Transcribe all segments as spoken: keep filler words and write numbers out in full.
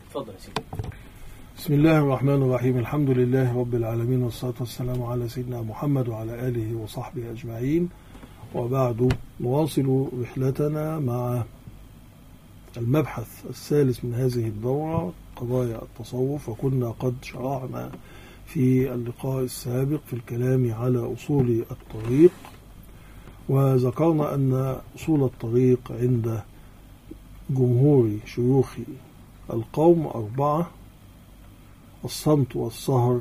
تفضل يا سيدي. بسم الله الرحمن الرحيم. الحمد لله رب العالمين، والصلاة والسلام على سيدنا محمد وعلى آله وصحبه أجمعين، وبعد نواصل رحلتنا مع المبحث الثالث من هذه الدورة، قضايا التصوف. وكنا قد شرعنا في اللقاء السابق في الكلام على أصول الطريق، وذكرنا أن أصول الطريق عند جمهور شيوخ القوم أربعة: الصمت والسهر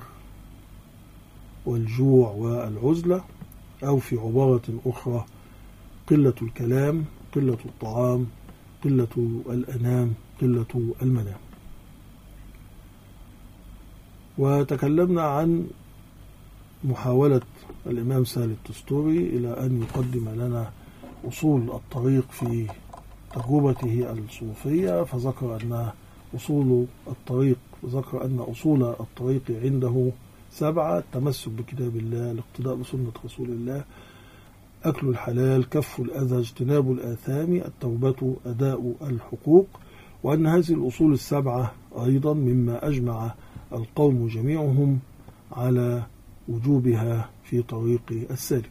والجوع والعزلة، أو في عبارة أخرى قلة الكلام، قلة الطعام، قلة الأنام، قلة المنام. وتكلمنا عن محاولة الإمام سهل التستوري إلى أن يقدم لنا أصول الطريق في تجربته الصوفية، فذكر أن أصول الطريق ذكر أن أصول الطريق عنده سبعة: التمسك بكتاب الله، الاقتداء بسنة رسول الله، أكل الحلال، كف الأذى، اجتناب الآثام، التوبة، أداء الحقوق. وأن هذه الأصول السبعة أيضا مما أجمع القوم جميعهم على وجوبها في طريق السالك،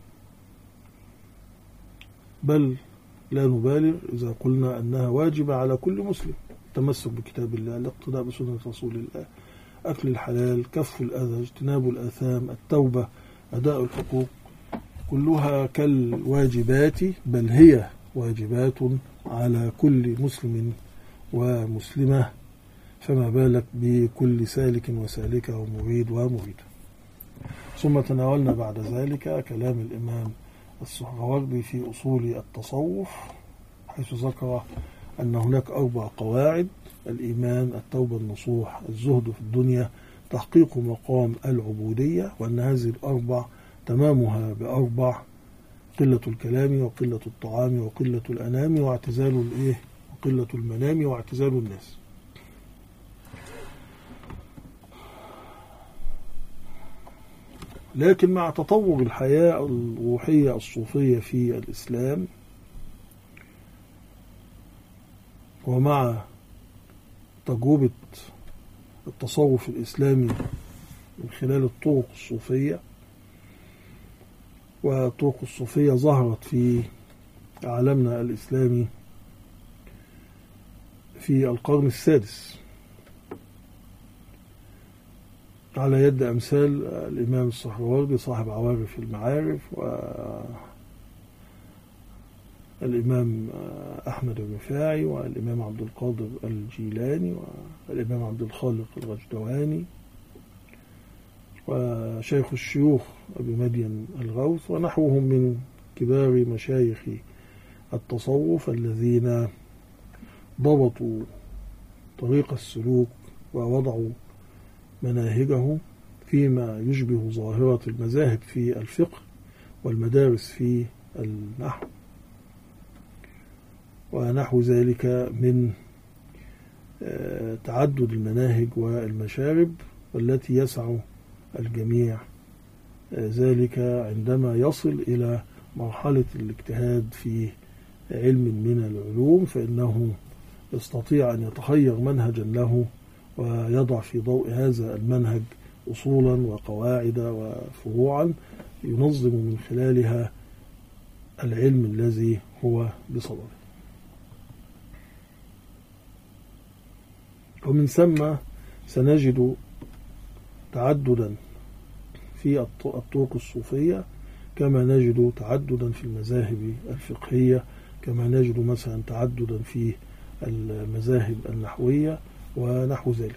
بل لا نبالغ إذا قلنا أنها واجبة على كل مسلم: التمسك بكتاب الله، الاقتداء بسنة رسول الله، أكل الحلال، كف الأذى، اجتناب الآثام، التوبة، أداء الحقوق، كلها كالواجبات، بل هي واجبات على كل مسلم ومسلمة، فما بالك بكل سالك وسالكة ومريد ومريدة. ثم تناولنا بعد ذلك كلام الإمام السهروردي في أصول التصوف، حيث ذكر أن هناك أربع قواعد: الإيمان، التوبة، النصوح، الزهد في الدنيا، تحقيق مقام العبودية. وأن هذه الأربع تمامها بأربع: قلة الكلام، وقلة الطعام، وقلة الأنام، واعتزال الإيه وقلة المنام، واعتزال الناس. لكن مع تطور الحياة الروحية الصوفية في الإسلام، ومع تجربة التصوف الإسلامي من خلال الطرق الصوفية، والطرق الصوفية ظهرت في عالمنا الإسلامي في القرن السادس على يد أمثال الإمام السهروردي صاحب عوارف المعارف، والإمام أحمد الرفاعي، والإمام عبد القادر الجيلاني، والإمام عبد الخالق الغجدواني، وشيخ الشيوخ أبي مدين الغوث، ونحوهم من كبار مشايخ التصوف الذين ضبطوا طريق السلوك ووضعوا مناهجه فيما يشبه ظاهرة المذاهب في الفقه والمدارس في النحو ونحو ذلك من تعدد المناهج والمشارب، والتي يسع الجميع ذلك عندما يصل إلى مرحلة الاجتهاد في علم من العلوم، فإنه يستطيع أن يتخير منهجا له ويضع في ضوء هذا المنهج أصولا وقواعد وفروعا ينظم من خلالها العلم الذي هو بصدده. ومن ثم سنجد تعددا في الطرق الصوفية، كما نجد تعددا في المذاهب الفقهية، كما نجد مثلا تعددا في المذاهب النحوية ونحو ذلك،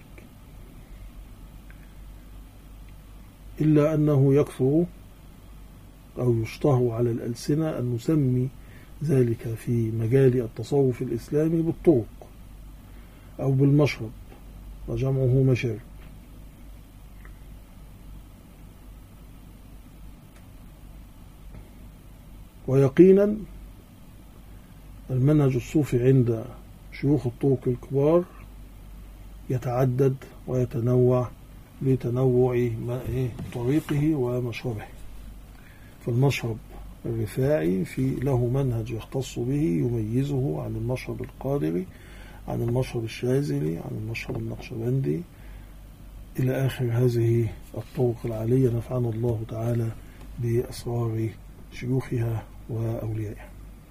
إلا أنه يكثر أو يشتهر على الألسنة أن نسمي ذلك في مجال التصوف الإسلامي بالطرق أو بالمشرب، وجمعه مشارب. ويقينا المنهج الصوفي عند شيوخ الطرق الكبار يتعدد ويتنوع لتنوع طريقه ومشربه. فالمشرب الرفاعي في له منهج يختص به يميزه عن المشرب القادري عن المشهد الشاذلي، عن المشهد النقشبندي، إلى آخر هذه الطرق العالية، نفعنا الله تعالى بأسرار شيوخها وأوليائها.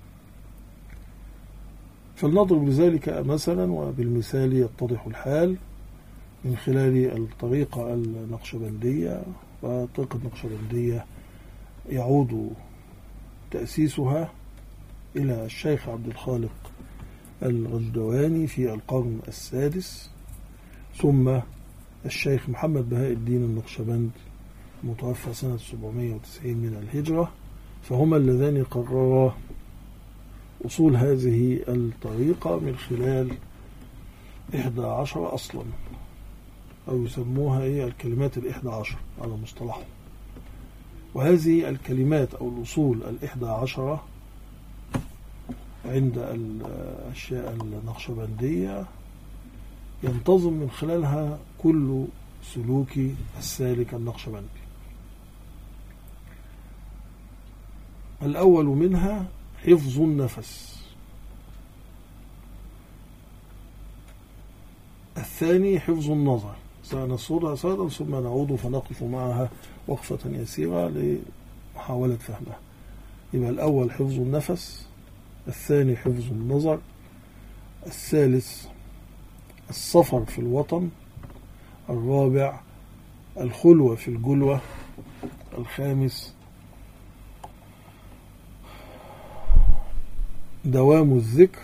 فلنضرب لذلك مثلا، وبالمثال يتضح الحال، من خلال الطريقة النقشبندية. والطريقة النقشبندية يعود تأسيسها إلى الشيخ عبد الخالق الغجدواني في القرن السادس، ثم الشيخ محمد بهاء الدين النقشبند متوفى سنة سبعمائة وتسعين من الهجرة، فهما اللذان قررا أصول هذه الطريقة من خلال إحدى عشر أصلا، أو يسموها إيه الكلمات الإحدى عشر على مصطلحهم. وهذه الكلمات أو الأصول الإحدى عشرة عند الأشياء النقشبندية ينتظم من خلالها كل سلوك السالك النقشبندي. الأول منها حفظ النفس، الثاني حفظ النظر، سنصورها صيدا ثم نعود فنقف معها وقفة يسيرة لمحاولة فهمها. يبقى الأول حفظ النفس، الثاني حفظ النظر، الثالث السفر في الوطن، الرابع الخلوة في الجلوة، الخامس دوام الذكر،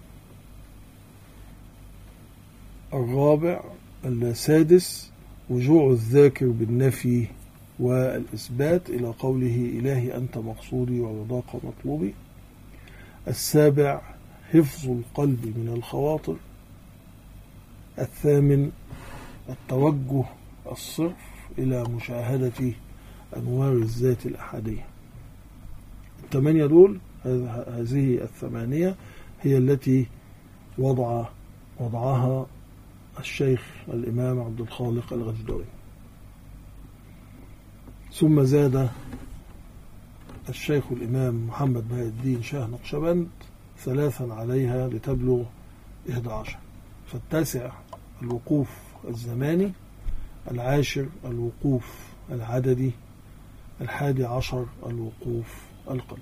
الرابع السادس وجوع الذاكر بالنفي والإثبات إلى قوله إلهي أنت مقصودي ورضاك مطلوبي، السابع حفظ القلب من الخواطر، الثامن التوجه الصرف إلى مشاهدة أنوار الذات الأحادية. الثمانية دول، هذه الثمانية هي التي وضع وضعها الشيخ الإمام عبد الخالق الغجدواني. ثم زاد الشيخ الإمام محمد بهاء الدين شاه نقشبند ثلاثا عليها لتبلغ إحدى عشر. فالتاسع الوقوف الزماني، العاشر الوقوف العددي، الحادي عشر الوقوف القلبي.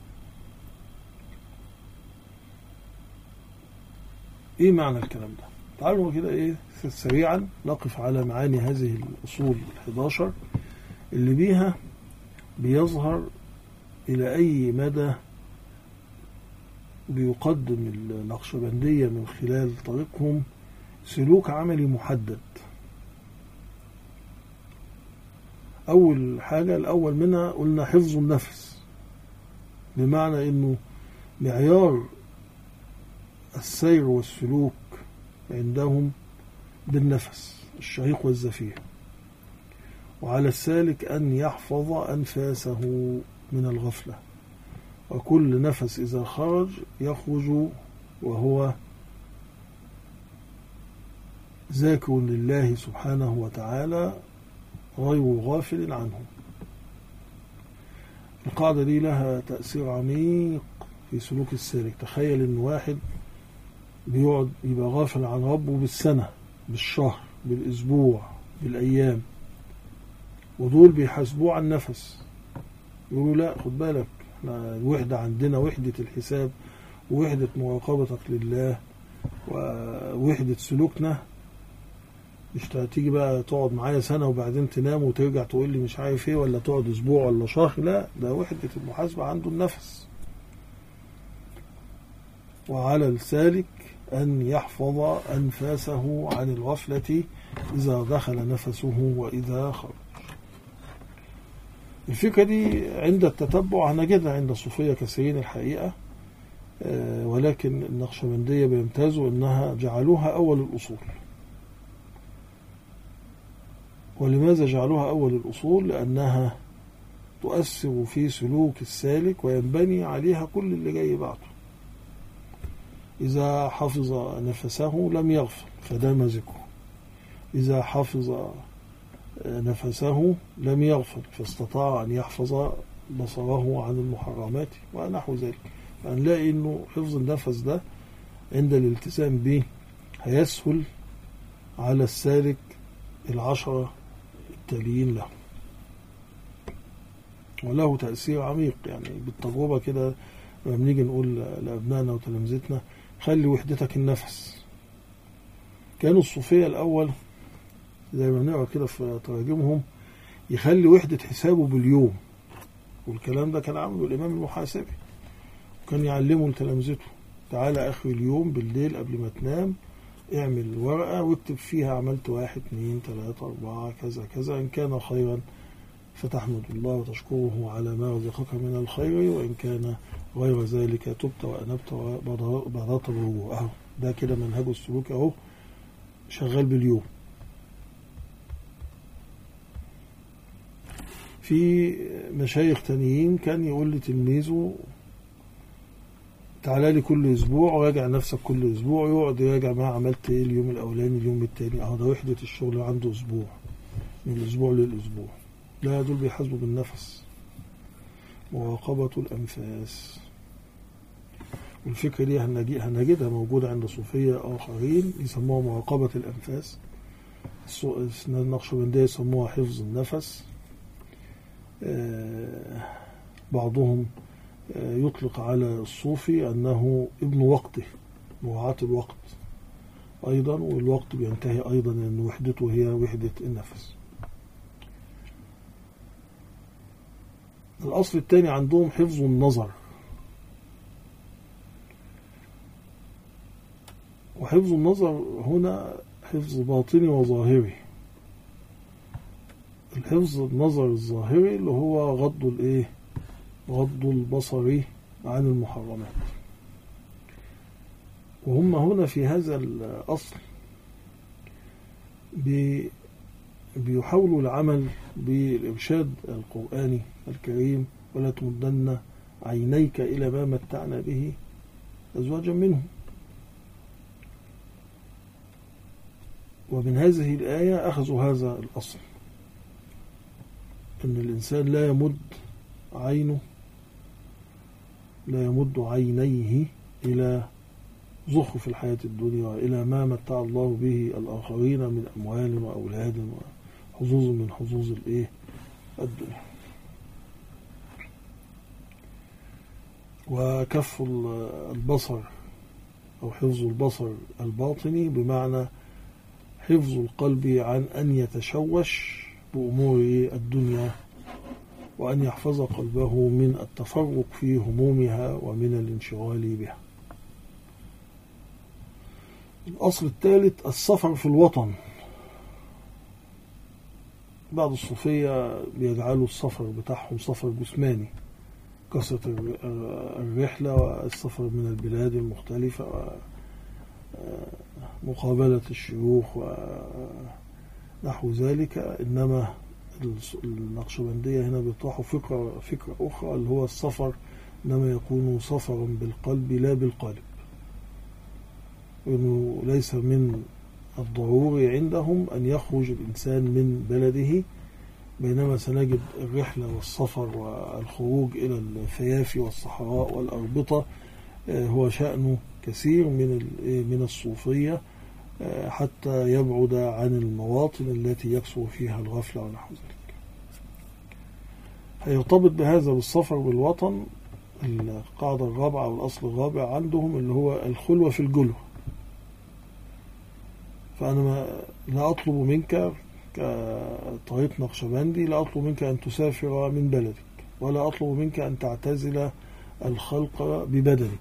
ايه معنى الكلام ده؟ تعالوا كده ايه سريعا نقف على معاني هذه الأصول الحداشر اللي بيها بيظهر إلى أي مدى بيقدم النقشبندية من خلال طريقهم سلوك عملي محدد. أول حاجة الأول منها قلنا حفظ النفس، بمعنى أنه معيار السير والسلوك عندهم بالنفس الشهيق والزفير، وعلى السالك أن يحفظ أنفاسه من الغفلة، وكل نفس إذا خرج يخرج وهو ذاكر لله سبحانه وتعالى غير غافل عنه. القاعدة دي لها تأثير عميق في سلوك السالك. تخيل إن واحد بيقعد يبقى غافل عن ربه بالسنة، بالشهر، بالأسبوع، بالأيام، ودول بيحاسبوه عن نفس، يقولوا لا خد بالك احنا الوحدة عندنا وحدة الحساب ووحدة مراقبتك لله ووحدة سلوكنا، مش هتيجي بقى تقعد معايا سنة وبعدين تنام وترجع تقول لي مش عارف ايه، ولا تقعد اسبوع ولا شهر. لا، ده وحدة المحاسبة عنده النفس. وعلى السالك أن يحفظ أنفاسه عن الغفلة إذا دخل نفسه وإذا خرج. الفكرة دي عند التتبع هنجدها عند الصوفية كثيرين الحقيقة، ولكن النقشبندية بيمتازوا أنها جعلوها أول الأصول. ولماذا جعلوها أول الأصول؟ لأنها تؤثر في سلوك السالك وينبني عليها كل اللي جاي بعده. إذا حفظ نفسه لم يغفل فدام ذكره، إذا حفظ نفسه لم يغفل فاستطاع أن يحفظ بصره عن المحرمات ونحو ذلك. فنلاقي أنه حفظ النفس ده عند الالتزام به هيسهل على السالك العشرة التاليين له، وله تأثير عميق. يعني بالتجربة كده لما بنيجي نقول لأبنائنا وتلامذتنا خلي وحدتك النفس. كانوا الصوفية الأول زي ما بنقرأ كده في تراجمهم يخلي وحدة حسابه باليوم، والكلام ده كان عامله الإمام المحاسبي، وكان يعلمه لتلامذته تعالى آخر اليوم بالليل قبل ما تنام اعمل ورقة واكتب فيها عملت واحد اتنين تلاتة أربعة كذا كذا، إن كان خيرا فتحمد الله وتشكره على ما رزقك من الخير، وإن كان غير ذلك تبت وأنبت وبررت بالرجوع. أهو ده كده منهج السلوك أهو شغال باليوم. في مشايخ تانيين كان يقول لتلميذه تعالى لي كل أسبوع وراجع نفسك كل أسبوع، يقعد يراجع ما عملت إيه اليوم الأولاني اليوم التاني. أهو ده وحدة الشغل عنده أسبوع، من الأسبوع للأسبوع. لا دول بيحاسبوا بالنفس، مراقبة الأنفاس. والفكرة دي هنجدها موجودة عند صوفية آخرين يسموها مراقبة الأنفاس. النقشبندية يسموها حفظ النفس. بعضهم يطلق على الصوفي أنه ابن وقته، مراعاة الوقت أيضا، والوقت بينتهي أيضا أن وحدته هي وحدة النفس. الأصل الثاني عندهم حفظ النظر، وحفظ النظر هنا حفظ باطني وظاهري. الحفظ النظر الظاهري اللي هو غض الايه غض البصر عن المحرمات. وهم هنا في هذا الأصل بيحاولوا العمل بالإرشاد القرآني الكريم ولا تمدن عينيك إلى ما متعنا به أزواجا منهم. ومن هذه الآية أخذوا هذا الأصل، أن الإنسان لا يمد عينه لا يمد عينيه إلى زخرف الحياة الدنيا وإلى ما متع الله به الآخرين من أموال وأولاد وحظوظ من حظوظ الإيه الدنيا. وكف البصر أو حفظ البصر الباطني بمعنى حفظ القلب عن أن يتشوش بأمور الدنيا، وأن يحفظ قلبه من التفرق في همومها ومن الانشغال بها. الأصل الثالث السفر في الوطن. بعض الصوفية بيجعلوا السفر بتاعهم سفر جسماني، كثرة الرحلة والسفر من البلاد المختلفة ومقابلة الشيوخ ونحو ذلك. إنما النقشبندية هنا بيطرحوا فكرة فكرة أخرى اللي هو السفر إنما يكون سفرا بالقلب لا بالقالب، وإنه ليس من الضروري عندهم أن يخرج الإنسان من بلده، بينما سنجد الرحلة والسفر والخروج إلى الفيافي والصحراء والأربطة هو شأنه كثير من من الصوفية حتى يبعد عن المواطن التي يكثر فيها الغفلة ونحو ذلك. هيرتبط بهذا بالسفر بالوطن القاعدة الرابعة والأصل الرابع عندهم اللي هو الخلوة في الجلوة. فأنا ما لا أطلب منك كطريق نقشبندي لا أطلب منك أن تسافر من بلدك، ولا أطلب منك أن تعتزل الخلق ببدنك،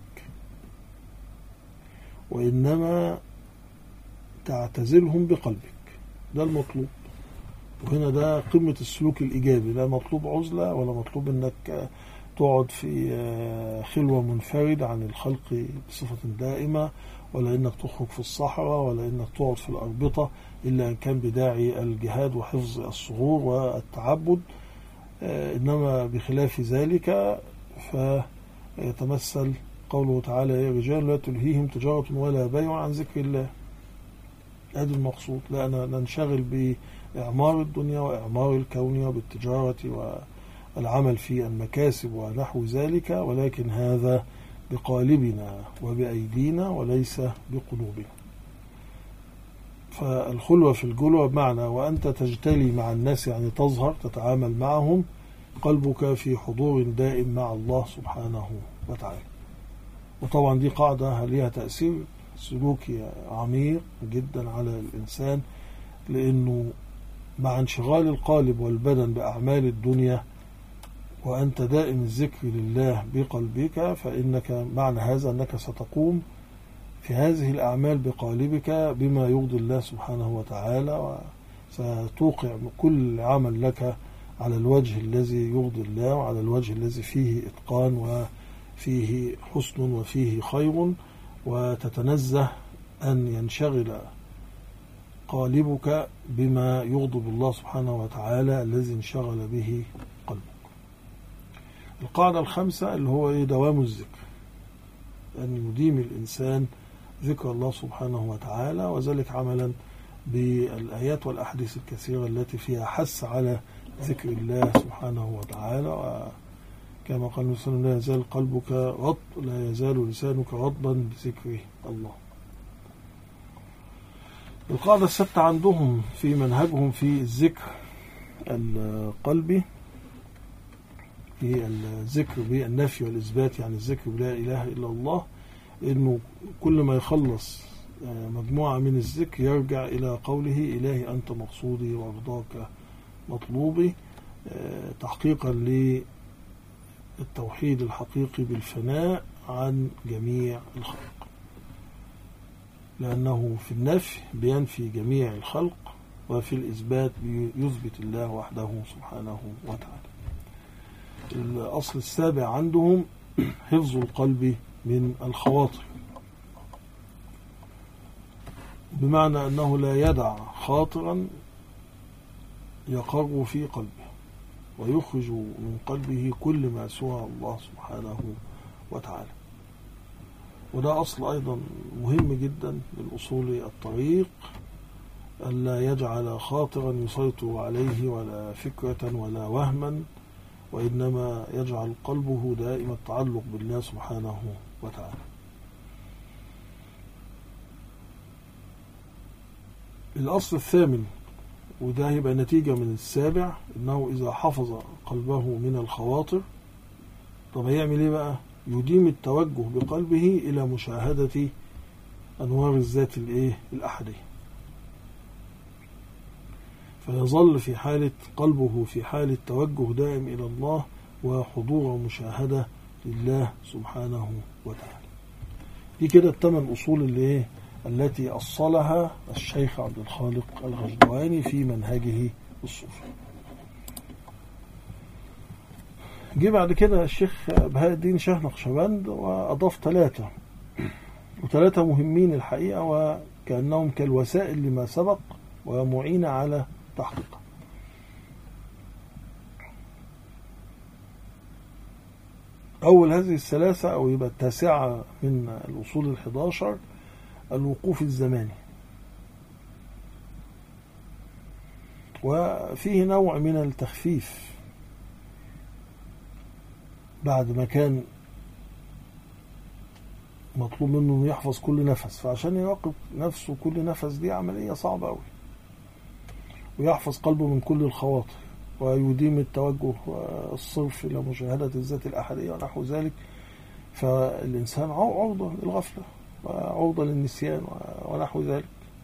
وإنما تعتزلهم بقلبك. ده المطلوب. وهنا ده قمة السلوك الإيجابي، لا مطلوب عزلة ولا مطلوب أنك تقعد في خلوة منفرد عن الخلق بصفة دائمة، ولا أنك تخرج في الصحراء، ولا أنك تقعد في الأربطة إلا أن كان بداعي الجهاد وحفظ الصغور والتعبد. إنما بخلاف ذلك فيتمثل قوله تعالى يا رجال لا تلهيهم تجارة ولا بيع عن ذكر الله. هذا المقصود، لا ننشغل بإعمار الدنيا وإعمار الكون وبالتجارة والعمل في المكاسب ونحو ذلك، ولكن هذا بقالبنا وبأيدينا وليس بقلوبنا. فالخلوة في الجلوة بمعنى وأنت تجتلي مع الناس، يعني تظهر تتعامل معهم، قلبك في حضور دائم مع الله سبحانه وتعالى. وطبعا دي قاعدة ليها تأثير سلوكي عميق جدا على الإنسان، لأنه مع انشغال القالب والبدن بأعمال الدنيا وأنت دائم الذكر لله بقلبك، فإنك معنى هذا أنك ستقوم في هذه الأعمال بقالبك بما يرضي الله سبحانه وتعالى، وستوقع كل عمل لك على الوجه الذي يرضي الله، وعلى الوجه الذي فيه إتقان وفيه حسن وفيه خير، وتتنزه أن ينشغل قالبك بما يغضب الله سبحانه وتعالى الذي انشغل به قلبك. القاعدة الخامسة اللي هو دوام الذكر، أن يديم الإنسان ذكر الله سبحانه وتعالى، وذلك عملا بالآيات والأحاديث الكثيرة التي فيها حث على ذكر الله سبحانه وتعالى. وكما قال النبي صلى الله عليه وسلم: لا يزال قلبك رطب، لا يزال لسانك رطبا بذكر الله. القاعدة السادسة عندهم في منهجهم في الذكر القلبي، في الذكر بالنفي والإثبات، يعني الذكر بلا إله إلا الله، إنه كل ما يخلص مجموعة من الذكر يرجع إلى قوله: إلهي أنت مقصودي ورضاك مطلوبي، تحقيقا للتوحيد الحقيقي بالفناء عن جميع الخلق، لأنه في النفي بينفي جميع الخلق، وفي الإثبات يثبت الله وحده سبحانه وتعالى. الأصل السابع عندهم حفظ القلب من الخواطر، بمعنى أنه لا يدع خاطرا يقر في قلبه، ويخرج من قلبه كل ما سوى الله سبحانه وتعالى. وده أصل أيضا مهم جدا من أصول الطريق، ألا يجعل خاطرا يسيطر عليه ولا فكرة ولا وهما، وإنما يجعل قلبه دائما التعلق بالله سبحانه وتعالى. الأصل الثامن، وده يبقى نتيجة من السابع، إنه إذا حفظ قلبه من الخواطر، طب هيعمل إيه بقى؟ يديم التوجه بقلبه إلى مشاهدة أنوار الذات الإيه؟ الأحدية، فيظل في حالة قلبه في حالة توجه دائم إلى الله وحضور ومشاهدة لله سبحانه وتعالى. دي كده الثمان أصول اللي إيه؟ التي أصلها الشيخ عبد الخالق الغجدواني في منهجه الصوفي. جه بعد كده الشيخ بهاء الدين شاه نقشبند وأضاف ثلاثة، وثلاثة مهمين الحقيقة، وكأنهم كالوسائل لما سبق ومعينة على تحقيقه. أول هذه الثلاثة، أو يبقى التاسعة من الأصول الحداشر، الوقوف الزماني، وفيه نوع من التخفيف بعد ما كان مطلوب منه يحفظ كل نفس، فعشان يراقب نفسه كل نفس دي عملية صعبة أوي، ويحفظ قلبه من كل الخواطر، ويديم التوجه الصرف إلى مشاهدة الذات الأحدية ونحو ذلك. فالإنسان عرضة للغفلة وعرضة للنسيان ونحو ذلك،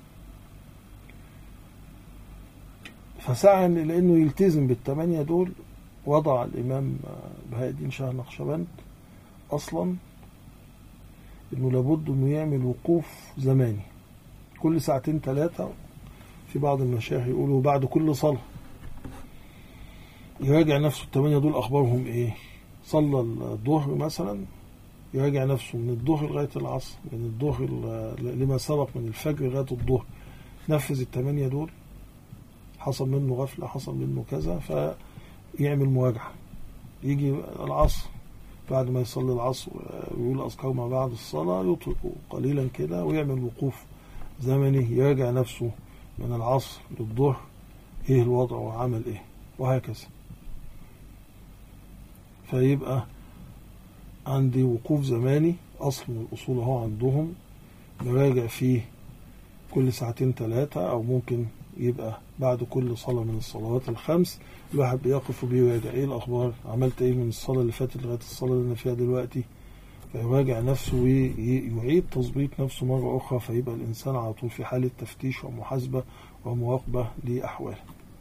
فسعى لأنه يلتزم بالثمانية دول. وضع الإمام بهاء الدين شاه نقشبند أصلا إنه لابد إنه يعمل وقوف زماني كل ساعتين ثلاثة. في بعض المشايخ يقولوا بعد كل صلاة يراجع نفسه الثمانية دول أخبارهم إيه. صلى الظهر مثلا يراجع نفسه من الظهر لغاية العصر، من الظهر لما سبق من الفجر لغاية الظهر، نفذ الثمانية دول، حصل منه غفلة، حصل منه كذا، فيعمل مراجعة. يجي العصر بعد ما يصلي العصر ويقول أذكار ما بعد الصلاة، يطلق قليلا كده ويعمل وقوف زمني، يراجع نفسه من العصر للظهر إيه الوضع وعمل إيه، وهكذا. فيبقى عندي وقوف زماني، أصل من الأصول هو عندهم براجع فيه كل ساعتين ثلاثة، أو ممكن يبقى بعد كل صلاة من الصلوات الخمس الواحد بيقف وبيراجع إيه الأخبار، عملت إيه من الصلاة اللي فاتت لغاية الصلاة اللي أنا فيها دلوقتي، فيراجع نفسه ويعيد تظبيط نفسه مرة أخرى، فيبقى الإنسان على طول في حالة تفتيش ومحاسبة ومراقبة لأحواله.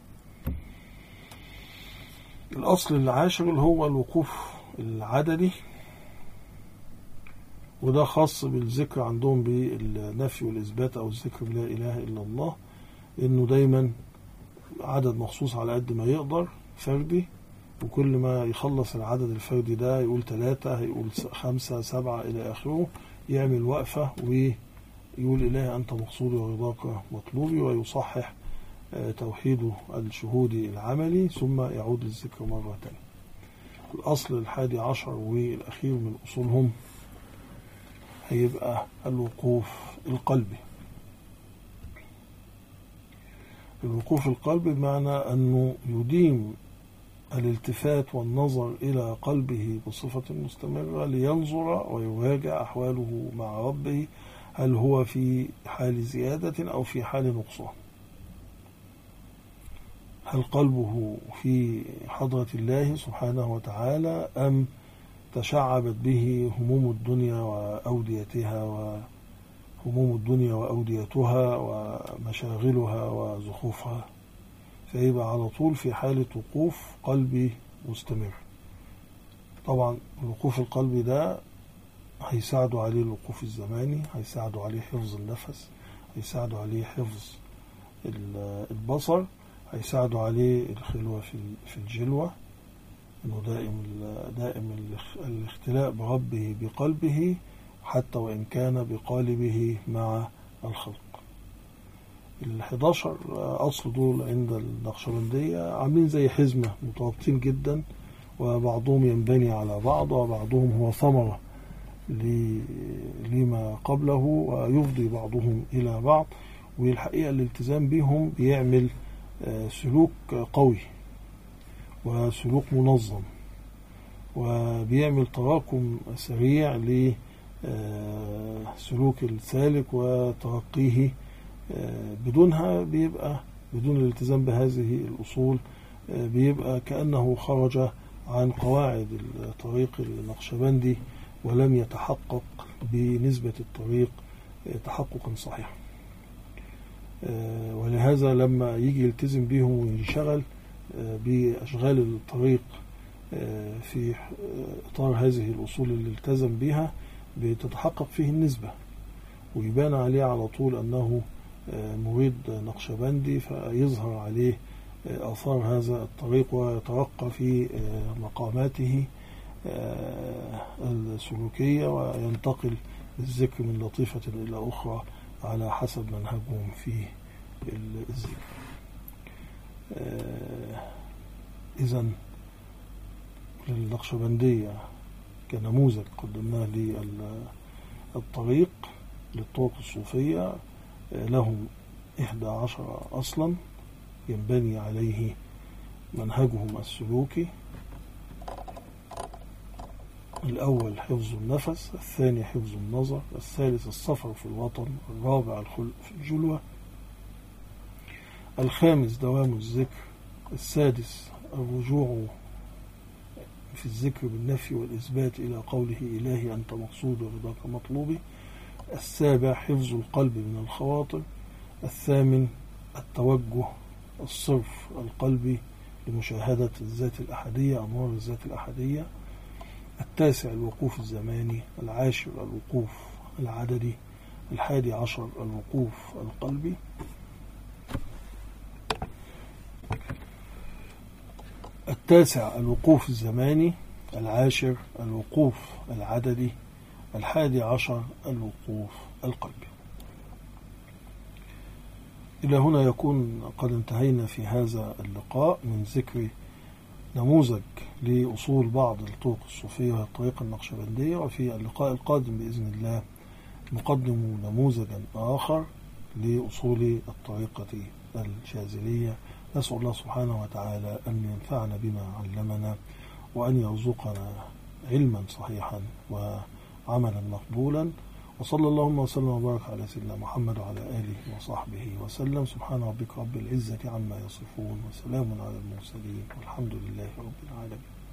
الأصل العاشر اللي هو الوقوف العددي، وده خاص بالذكر عندهم بالنفي والإثبات أو الذكر بلا إله إلا الله، إنه دايما عدد مخصوص على قد ما يقدر فردي، وكل ما يخلص العدد الفردي ده يقول ثلاثة، يقول خمسة سبعة إلى آخره، يعمل وقفة ويقول إله أنت مقصودي ورضاك مطلوبي، ويصحح توحيده الشهودي العملي، ثم يعود للذكر مرة تانية. الأصل الحادي عشر والأخير من أصولهم هيبقى الوقوف القلبي. الوقوف القلبي بمعنى أنه يديم الالتفات والنظر إلى قلبه بصفة مستمرة لينظر ويراجع أحواله مع ربه، هل هو في حال زيادة أو في حال نقصان، هل قلبه في حضرة الله سبحانه وتعالى أم تشعبت به هموم الدنيا وأوديتها وهموم الدنيا وأوديتها ومشاغلها وزخوفها، فيبقى على طول في حالة وقوف قلبي مستمر. طبعا الوقوف القلبي ده هيساعده عليه الوقوف الزماني، هيساعده عليه حفظ النفس، هيساعده عليه حفظ البصر، هيساعده عليه الخلوة في الجلوة، انه دائم دائم الاختلاء بربه بقلبه حتى وإن كان بقالبه مع الخلق. الحداشر أصل دول عند النقشبندية عاملين زي حزمة مترابطين جدا، وبعضهم ينبني على بعض، وبعضهم هو ثمرة لما قبله، ويفضي بعضهم إلى بعض. والحقيقة الالتزام بهم بيعمل سلوك قوي وسلوك منظم، وبيعمل تراكم سريع لسلوك السالك وترقيه. بدونها بيبقى بدون الالتزام بهذه الأصول بيبقى كأنه خرج عن قواعد الطريق النقشبندي ولم يتحقق بنسبة الطريق تحققا صحيحا. ولهذا لما يجي يلتزم بيهم وينشغل بأشغال الطريق في إطار هذه الأصول اللي التزم بها بتتحقق فيه النسبة، ويبان عليه على طول أنه مريد نقشبندي، فيظهر عليه آثار هذا الطريق ويترقى في مقاماته السلوكية، وينتقل الذكر من لطيفة إلى أخرى على حسب منهجهم في الذكر. إذن للنقشبندية كنموذج قدمناه للطريق للطرق الصوفية، لهم إحدى عشر أصلا ينبني عليه منهجهم السلوكي. الأول حفظ النفس، الثاني حفظ النظر، الثالث السفر في الوطن، الرابع الخلق في الجلوة، الخامس دوام الذكر، السادس الرجوع في الذكر بالنفي والإثبات إلى قوله إلهي أنت مقصود ورضاك مطلوبي، السابع حفظ القلب من الخواطر، الثامن التوجه الصرف القلبي لمشاهدة الذات الأحدية أنوار الذات الأحدية، التاسع الوقوف الزماني، العاشر الوقوف العددي، الحادي عشر الوقوف القلبي، التاسع الوقوف الزماني، العاشر الوقوف العددي، الحادي عشر الوقوف القلبي. إلى هنا يكون قد انتهينا في هذا اللقاء من ذكر نموذج لأصول بعض الطرق الصوفية والطريقة النقشبندية، وفي اللقاء القادم بإذن الله نقدم نموذجا آخر لأصول الطريقة الشاذلية. نسأل الله سبحانه وتعالى أن ينفعنا بما علمنا، وأن يرزقنا علما صحيحا وعملا مقبولا. وصلى اللهم وسلم وبارك على سيدنا محمد وعلى آله وصحبه وسلم. سبحان ربك رب العزة عما يصفون وسلام على المرسلين والحمد لله رب العالمين.